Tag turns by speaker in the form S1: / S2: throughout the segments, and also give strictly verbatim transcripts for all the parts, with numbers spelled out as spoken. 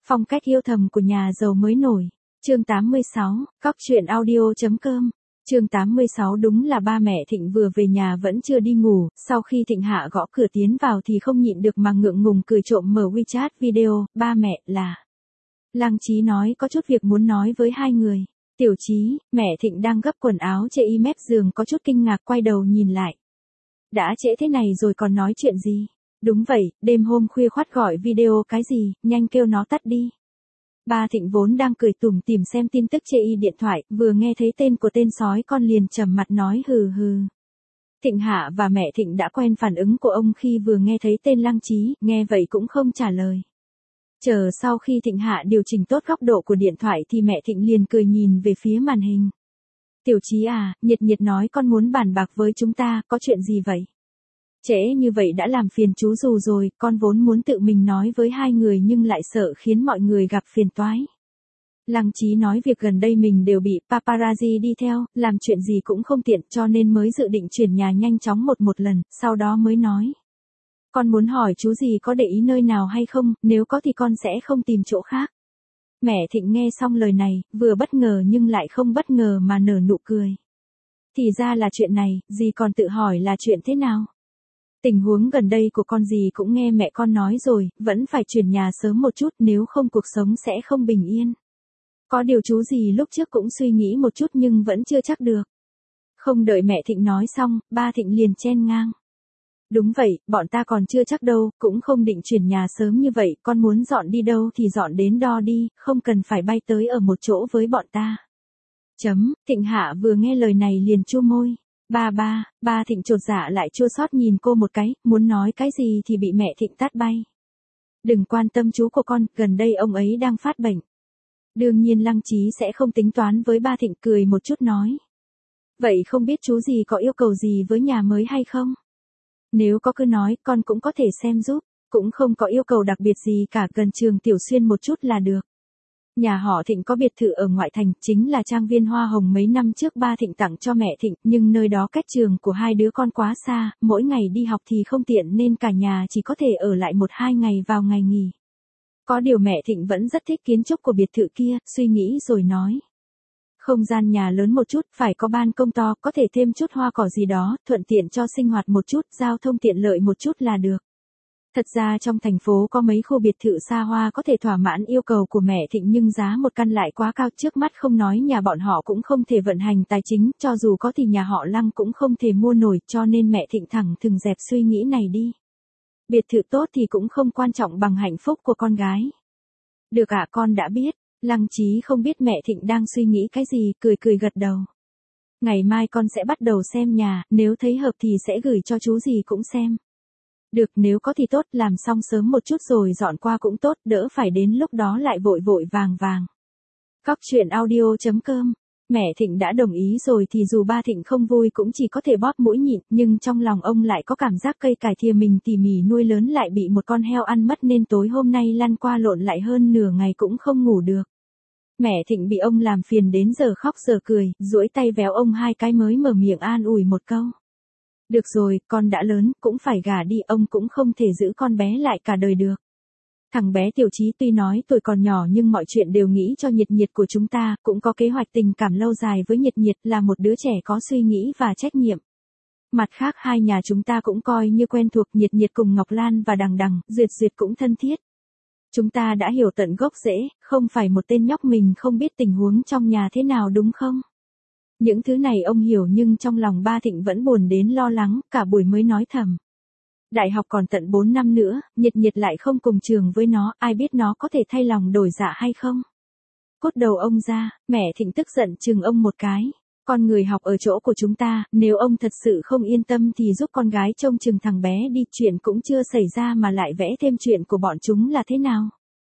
S1: Phong cách yêu thầm của nhà giàu mới nổi. Chương tám mươi sáu, Cóc truyện audio.com. Chương tám mươi sáu đúng là ba mẹ Thịnh vừa về nhà vẫn chưa đi ngủ, sau khi Thịnh Hạ gõ cửa tiến vào thì không nhịn được mà ngượng ngùng cười trộm mở WeChat video, ba mẹ là. Lăng Chí nói có chút việc muốn nói với hai người. Tiểu Chí, mẹ Thịnh đang gấp quần áo chê y mép giường có chút kinh ngạc quay đầu nhìn lại. Đã trễ thế này rồi còn nói chuyện gì? Đúng vậy, đêm hôm khuya khoắt gọi video cái gì, nhanh kêu nó tắt đi. Ba Thịnh vốn đang cười tủm tỉm xem tin tức chê y điện thoại, vừa nghe thấy tên của tên sói con liền trầm mặt nói hừ hừ. Thịnh Hạ và mẹ Thịnh đã quen phản ứng của ông khi vừa nghe thấy tên Lăng Chí, nghe vậy cũng không trả lời. Chờ sau khi Thịnh Hạ điều chỉnh tốt góc độ của điện thoại thì mẹ Thịnh liền cười nhìn về phía màn hình. Tiểu Chí à, Nhiệt Nhiệt nói con muốn bàn bạc với chúng ta, có chuyện gì vậy? Trễ như vậy đã làm phiền chú Dù rồi, con vốn muốn tự mình nói với hai người nhưng lại sợ khiến mọi người gặp phiền toái. Lăng Chí nói việc gần đây mình đều bị paparazzi đi theo, làm chuyện gì cũng không tiện cho nên mới dự định chuyển nhà nhanh chóng một một lần, sau đó mới nói. Con muốn hỏi chú gì có để ý nơi nào hay không, nếu có thì con sẽ không tìm chỗ khác. Mẹ Thịnh nghe xong lời này, vừa bất ngờ nhưng lại không bất ngờ mà nở nụ cười. Thì ra là chuyện này, dì còn tự hỏi là chuyện thế nào? Tình huống gần đây của con dì cũng nghe mẹ con nói rồi, vẫn phải chuyển nhà sớm một chút nếu không cuộc sống sẽ không bình yên. Có điều chú dì lúc trước cũng suy nghĩ một chút nhưng vẫn chưa chắc được. Không đợi mẹ Thịnh nói xong, ba Thịnh liền chen ngang. Đúng vậy, bọn ta còn chưa chắc đâu, cũng không định chuyển nhà sớm như vậy, con muốn dọn đi đâu thì dọn đến đó đi, không cần phải bay tới ở một chỗ với bọn ta. Chấm, Thịnh Hạ vừa nghe lời này liền chua môi. Ba ba, ba Thịnh chột dạ lại chua xót nhìn cô một cái, muốn nói cái gì thì bị mẹ Thịnh tát bay. Đừng quan tâm chú của con, gần đây ông ấy đang phát bệnh. Đương nhiên Lăng Chí sẽ không tính toán với ba Thịnh, cười một chút nói. Vậy không biết chú gì có yêu cầu gì với nhà mới hay không? Nếu có cứ nói, con cũng có thể xem giúp, cũng không có yêu cầu đặc biệt gì cả, gần trường Tiểu Xuyên một chút là được. Nhà họ Thịnh có biệt thự ở ngoại thành, chính là trang viên hoa hồng mấy năm trước ba Thịnh tặng cho mẹ Thịnh, nhưng nơi đó cách trường của hai đứa con quá xa, mỗi ngày đi học thì không tiện nên cả nhà chỉ có thể ở lại một hai ngày vào ngày nghỉ. Có điều mẹ Thịnh vẫn rất thích kiến trúc của biệt thự kia, suy nghĩ rồi nói. Không gian nhà lớn một chút, phải có ban công to, có thể thêm chút hoa cỏ gì đó, thuận tiện cho sinh hoạt một chút, giao thông tiện lợi một chút là được. Thật ra trong thành phố có mấy khu biệt thự xa hoa có thể thỏa mãn yêu cầu của mẹ Thịnh nhưng giá một căn lại quá cao, trước mắt không nói nhà bọn họ cũng không thể vận hành tài chính, cho dù có thì nhà họ Lăng cũng không thể mua nổi, cho nên mẹ Thịnh thẳng thừng dẹp suy nghĩ này đi. Biệt thự tốt thì cũng không quan trọng bằng hạnh phúc của con gái. Được ạ, con đã biết. Lăng Chí không biết mẹ Thịnh đang suy nghĩ cái gì, cười cười gật đầu. Ngày mai con sẽ bắt đầu xem nhà, nếu thấy hợp thì sẽ gửi cho chú gì cũng xem. Được, nếu có thì tốt, làm xong sớm một chút rồi dọn qua cũng tốt, đỡ phải đến lúc đó lại vội vội vàng vàng. Cóc truyện audio.com. Mẹ Thịnh đã đồng ý rồi thì dù ba Thịnh không vui cũng chỉ có thể bóp mũi nhịn, nhưng trong lòng ông lại có cảm giác cây cải thìa mình tỉ mỉ nuôi lớn lại bị một con heo ăn mất nên tối hôm nay lăn qua lộn lại hơn nửa ngày cũng không ngủ được. Mẹ Thịnh bị ông làm phiền đến giờ khóc giờ cười, duỗi tay véo ông hai cái mới mở miệng an ủi một câu. Được rồi, con đã lớn, cũng phải gả đi, ông cũng không thể giữ con bé lại cả đời được. Thằng bé Tiểu Chí tuy nói tuổi còn nhỏ nhưng mọi chuyện đều nghĩ cho Nhiệt Nhiệt của chúng ta, cũng có kế hoạch tình cảm lâu dài với Nhiệt Nhiệt, là một đứa trẻ có suy nghĩ và trách nhiệm. Mặt khác hai nhà chúng ta cũng coi như quen thuộc, Nhiệt Nhiệt cùng Ngọc Lan và Đằng Đằng, Duyệt Duyệt cũng thân thiết. Chúng ta đã hiểu tận gốc rễ, không phải một tên nhóc mình không biết tình huống trong nhà thế nào đúng không? Những thứ này ông hiểu nhưng trong lòng ba Thịnh vẫn buồn đến lo lắng, cả buổi mới nói thầm. Đại học còn tận bốn năm nữa, Nhiệt Nhiệt lại không cùng trường với nó, ai biết nó có thể thay lòng đổi dạ hay không? Cốt đầu ông ra, mẹ Thịnh tức giận chừng ông một cái. Con người học ở chỗ của chúng ta, nếu ông thật sự không yên tâm thì giúp con gái trông chừng thằng bé đi, chuyện cũng chưa xảy ra mà lại vẽ thêm chuyện của bọn chúng là thế nào?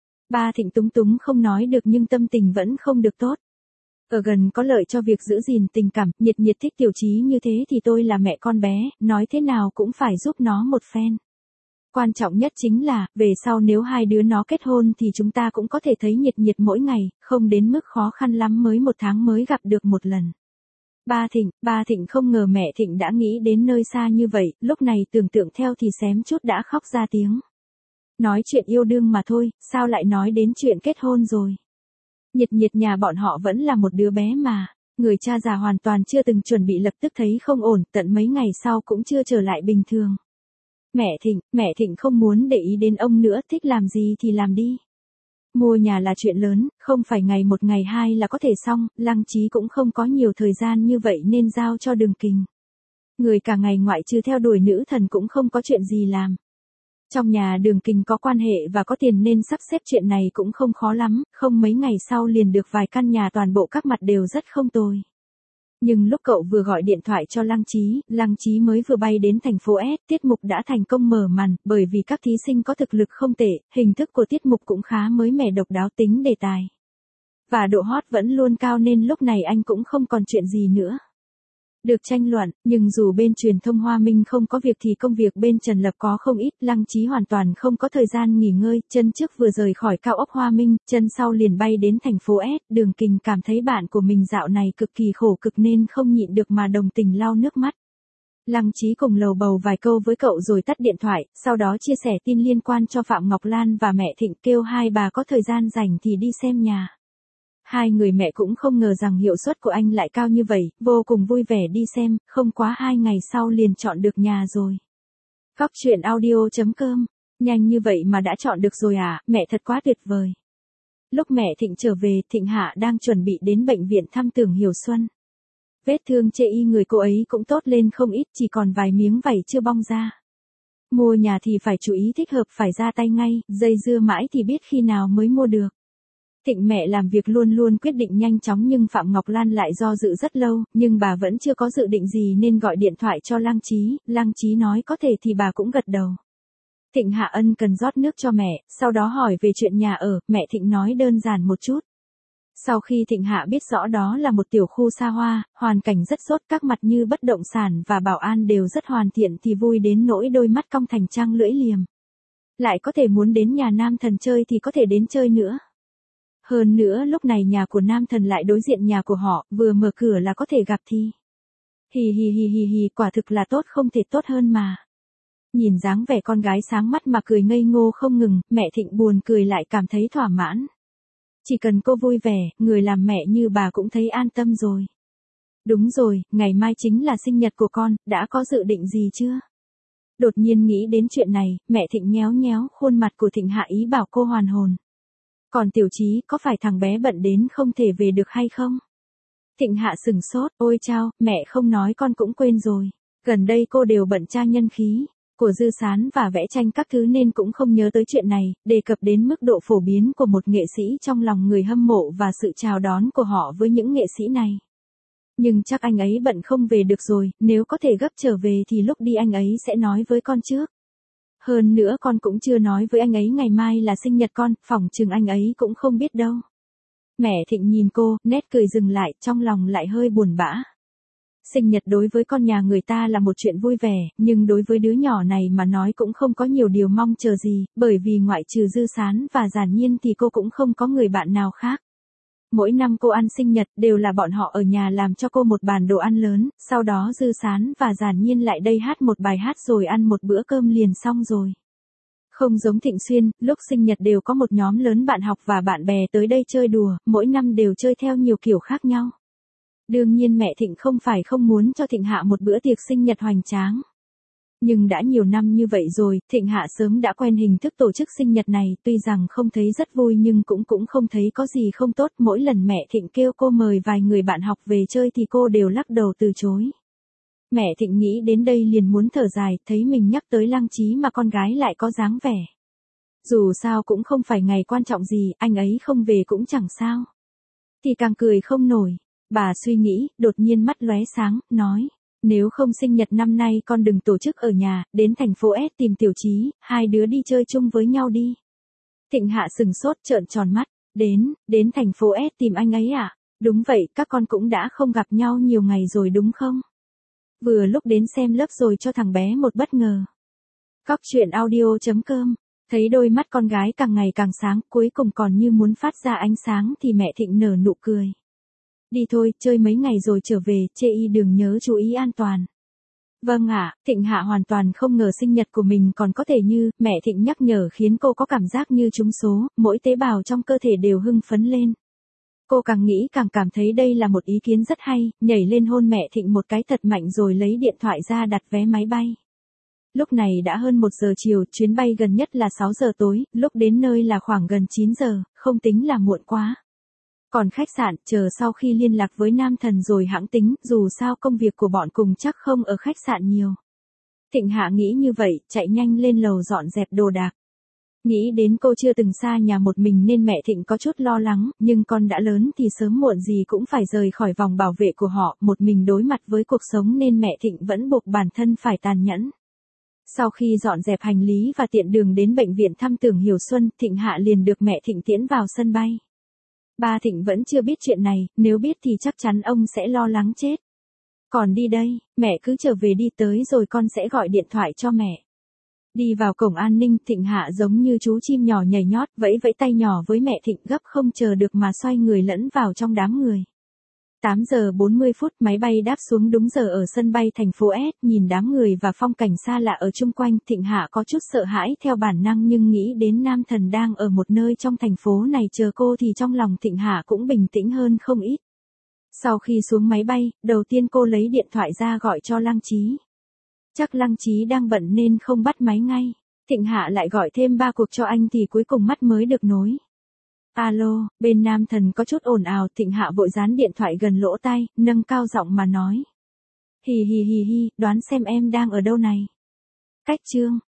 S1: Ba Thịnh túng túng không nói được nhưng tâm tình vẫn không được tốt. Ở gần có lợi cho việc giữ gìn tình cảm, Nhiệt Nhiệt thích Tiểu Chí như thế thì tôi là mẹ con bé, nói thế nào cũng phải giúp nó một phen. Quan trọng nhất chính là, về sau nếu hai đứa nó kết hôn thì chúng ta cũng có thể thấy Nhiệt Nhiệt mỗi ngày, không đến mức khó khăn lắm mới một tháng mới gặp được một lần. Ba Thịnh, ba Thịnh không ngờ mẹ Thịnh đã nghĩ đến nơi xa như vậy, lúc này tưởng tượng theo thì xém chút đã khóc ra tiếng. Nói chuyện yêu đương mà thôi, sao lại nói đến chuyện kết hôn rồi. Nhiệt nhiệt nhà bọn họ vẫn là một đứa bé mà. Người cha già hoàn toàn chưa từng chuẩn bị lập tức thấy không ổn, tận mấy ngày sau cũng chưa trở lại bình thường. Mẹ Thịnh, mẹ Thịnh không muốn để ý đến ông nữa, thích làm gì thì làm đi. Mua nhà là chuyện lớn, không phải ngày một ngày hai là có thể xong, Lăng Chí cũng không có nhiều thời gian như vậy nên giao cho Đường Kình. Người cả ngày ngoại trừ theo đuổi nữ thần cũng không có chuyện gì làm. Trong nhà Đường Kình có quan hệ và có tiền nên sắp xếp chuyện này cũng không khó lắm, không mấy ngày sau liền được vài căn nhà toàn bộ các mặt đều rất không tồi. Nhưng lúc cậu vừa gọi điện thoại cho Lăng Chí, Lăng Chí mới vừa bay đến thành phố S, tiết mục đã thành công mở màn, bởi vì các thí sinh có thực lực không tệ, hình thức của tiết mục cũng khá mới mẻ độc đáo tính đề tài. Và độ hot vẫn luôn cao nên lúc này anh cũng không còn chuyện gì nữa được tranh luận, nhưng dù bên truyền thông Hoa Minh không có việc thì công việc bên Trần Lập có không ít, Lăng Chí hoàn toàn không có thời gian nghỉ ngơi, chân trước vừa rời khỏi cao ốc Hoa Minh, chân sau liền bay đến thành phố S, Đường Kình cảm thấy bạn của mình dạo này cực kỳ khổ cực nên không nhịn được mà đồng tình lau nước mắt. Lăng Chí cùng lầu bầu vài câu với cậu rồi tắt điện thoại, sau đó chia sẻ tin liên quan cho Phạm Ngọc Lan và mẹ Thịnh, kêu hai bà có thời gian rảnh thì đi xem nhà. Hai người mẹ cũng không ngờ rằng hiệu suất của anh lại cao như vậy, vô cùng vui vẻ đi xem, không quá hai ngày sau liền chọn được nhà rồi. Cóc truyện audio chấm com, nhanh như vậy mà đã chọn được rồi à, mẹ thật quá tuyệt vời. Lúc mẹ Thịnh trở về, Thịnh Hạ đang chuẩn bị đến bệnh viện thăm Tưởng Hiểu Xuân. Vết thương chê y người cô ấy cũng tốt lên không ít, chỉ còn vài miếng vảy chưa bong ra. Mua nhà thì phải chú ý thích hợp, phải ra tay ngay, dây dưa mãi thì biết khi nào mới mua được. Thịnh mẹ làm việc luôn luôn quyết định nhanh chóng nhưng Phạm Ngọc Lan lại do dự rất lâu, nhưng bà vẫn chưa có dự định gì nên gọi điện thoại cho Lăng Chí, Lăng Chí nói có thể thì bà cũng gật đầu. Thịnh Hạ ân cần rót nước cho mẹ, sau đó hỏi về chuyện nhà ở, mẹ Thịnh nói đơn giản một chút. Sau khi Thịnh Hạ biết rõ đó là một tiểu khu xa hoa, hoàn cảnh rất tốt, các mặt như bất động sản và bảo an đều rất hoàn thiện thì vui đến nỗi đôi mắt cong thành trăng lưỡi liềm. Lại có thể muốn đến nhà nam thần chơi thì có thể đến chơi nữa. Hơn nữa lúc này nhà của nam thần lại đối diện nhà của họ, vừa mở cửa là có thể gặp thì. Hì hì hì hì hì, quả thực là tốt không thể tốt hơn mà. Nhìn dáng vẻ con gái sáng mắt mà cười ngây ngô không ngừng, mẹ Thịnh buồn cười lại cảm thấy thỏa mãn. Chỉ cần cô vui vẻ, người làm mẹ như bà cũng thấy an tâm rồi. Đúng rồi, ngày mai chính là sinh nhật của con, đã có dự định gì chưa? Đột nhiên nghĩ đến chuyện này, mẹ Thịnh nhéo nhéo khuôn mặt của Thịnh Hạ ý bảo cô hoàn hồn. Còn Tiểu Chí, có phải thằng bé bận đến không thể về được hay không? Thịnh Hạ sừng sốt, ôi chao, mẹ không nói con cũng quên rồi. Gần đây cô đều bận trang nhân khí của Dư Sán và vẽ tranh các thứ nên cũng không nhớ tới chuyện này, đề cập đến mức độ phổ biến của một nghệ sĩ trong lòng người hâm mộ và sự chào đón của họ với những nghệ sĩ này. Nhưng chắc anh ấy bận không về được rồi, nếu có thể gấp trở về thì lúc đi anh ấy sẽ nói với con trước. Hơn nữa con cũng chưa nói với anh ấy ngày mai là sinh nhật con, phỏng chừng anh ấy cũng không biết đâu. Mẹ Thịnh nhìn cô, nét cười dừng lại, trong lòng lại hơi buồn bã. Sinh nhật đối với con nhà người ta là một chuyện vui vẻ, nhưng đối với đứa nhỏ này mà nói cũng không có nhiều điều mong chờ gì, bởi vì ngoại trừ Dư Sán và Giản Nhiên thì cô cũng không có người bạn nào khác. Mỗi năm cô ăn sinh nhật đều là bọn họ ở nhà làm cho cô một bàn đồ ăn lớn, sau đó Dư Sán và Giản Nhiên lại đây hát một bài hát rồi ăn một bữa cơm liền xong rồi. Không giống Thịnh Xuyên, lúc sinh nhật đều có một nhóm lớn bạn học và bạn bè tới đây chơi đùa, mỗi năm đều chơi theo nhiều kiểu khác nhau. Đương nhiên mẹ Thịnh không phải không muốn cho Thịnh Hạ một bữa tiệc sinh nhật hoành tráng. Nhưng đã nhiều năm như vậy rồi, Thịnh Hạ sớm đã quen hình thức tổ chức sinh nhật này, tuy rằng không thấy rất vui nhưng cũng cũng không thấy có gì không tốt. Mỗi lần mẹ Thịnh kêu cô mời vài người bạn học về chơi thì cô đều lắc đầu từ chối. Mẹ Thịnh nghĩ đến đây liền muốn thở dài, thấy mình nhắc tới Lăng Chí mà con gái lại có dáng vẻ. Dù sao cũng không phải ngày quan trọng gì, anh ấy không về cũng chẳng sao. Thì càng cười không nổi. Bà suy nghĩ, đột nhiên mắt lóe sáng, nói. Nếu không sinh nhật năm nay con đừng tổ chức ở nhà, đến thành phố S tìm Tiểu Chí, hai đứa đi chơi chung với nhau đi. Thịnh Hạ sừng sốt trợn tròn mắt, đến, đến thành phố S tìm anh ấy à? Đúng vậy, các con cũng đã không gặp nhau nhiều ngày rồi đúng không? Vừa lúc đến xem lớp rồi cho thằng bé một bất ngờ. Cóc truyện audio chấm com, thấy đôi mắt con gái càng ngày càng sáng, cuối cùng còn như muốn phát ra ánh sáng thì mẹ Thịnh nở nụ cười. Đi thôi, chơi mấy ngày rồi trở về, chê y đường nhớ chú ý an toàn. Vâng ạ, Thịnh Hạ hoàn toàn không ngờ sinh nhật của mình còn có thể như, mẹ Thịnh nhắc nhở khiến cô có cảm giác như trúng số, mỗi tế bào trong cơ thể đều hưng phấn lên. Cô càng nghĩ càng cảm thấy đây là một ý kiến rất hay, nhảy lên hôn mẹ Thịnh một cái thật mạnh rồi lấy điện thoại ra đặt vé máy bay. Lúc này đã hơn một giờ chiều, chuyến bay gần nhất là sáu giờ tối, lúc đến nơi là khoảng gần chín giờ, không tính là muộn quá. Còn khách sạn, chờ sau khi liên lạc với Nam Thần rồi hãng tính, dù sao công việc của bọn cùng chắc không ở khách sạn nhiều. Thịnh Hạ nghĩ như vậy, chạy nhanh lên lầu dọn dẹp đồ đạc. Nghĩ đến cô chưa từng xa nhà một mình nên mẹ Thịnh có chút lo lắng, nhưng con đã lớn thì sớm muộn gì cũng phải rời khỏi vòng bảo vệ của họ, một mình đối mặt với cuộc sống nên mẹ Thịnh vẫn buộc bản thân phải tàn nhẫn. Sau khi dọn dẹp hành lý và tiện đường đến bệnh viện thăm Tưởng Hiểu Xuân, Thịnh Hạ liền được mẹ Thịnh tiễn vào sân bay. Ba Thịnh vẫn chưa biết chuyện này, nếu biết thì chắc chắn ông sẽ lo lắng chết. Còn đi đây, mẹ cứ trở về đi tới rồi con sẽ gọi điện thoại cho mẹ. Đi vào cổng an ninh, Thịnh Hạ giống như chú chim nhỏ nhảy nhót, vẫy vẫy tay nhỏ với mẹ Thịnh gấp không chờ được mà xoay người lẫn vào trong đám người. tám giờ bốn mươi phút, máy bay đáp xuống đúng giờ ở sân bay thành phố S, nhìn đám người và phong cảnh xa lạ ở chung quanh, Thịnh Hạ có chút sợ hãi theo bản năng nhưng nghĩ đến Nam Thần đang ở một nơi trong thành phố này chờ cô thì trong lòng Thịnh Hạ cũng bình tĩnh hơn không ít. Sau khi xuống máy bay, đầu tiên cô lấy điện thoại ra gọi cho Lăng Chí. Chắc Lăng Chí đang bận nên không bắt máy ngay. Thịnh Hạ lại gọi thêm ba cuộc cho anh thì cuối cùng mắt mới được nối. Alo, bên Nam Thần có chút ồn ào, Thịnh Hạ vội dán điện thoại gần lỗ tai, nâng cao giọng mà nói. Hì hì hì hì, đoán xem em đang ở đâu này. Cách Trương,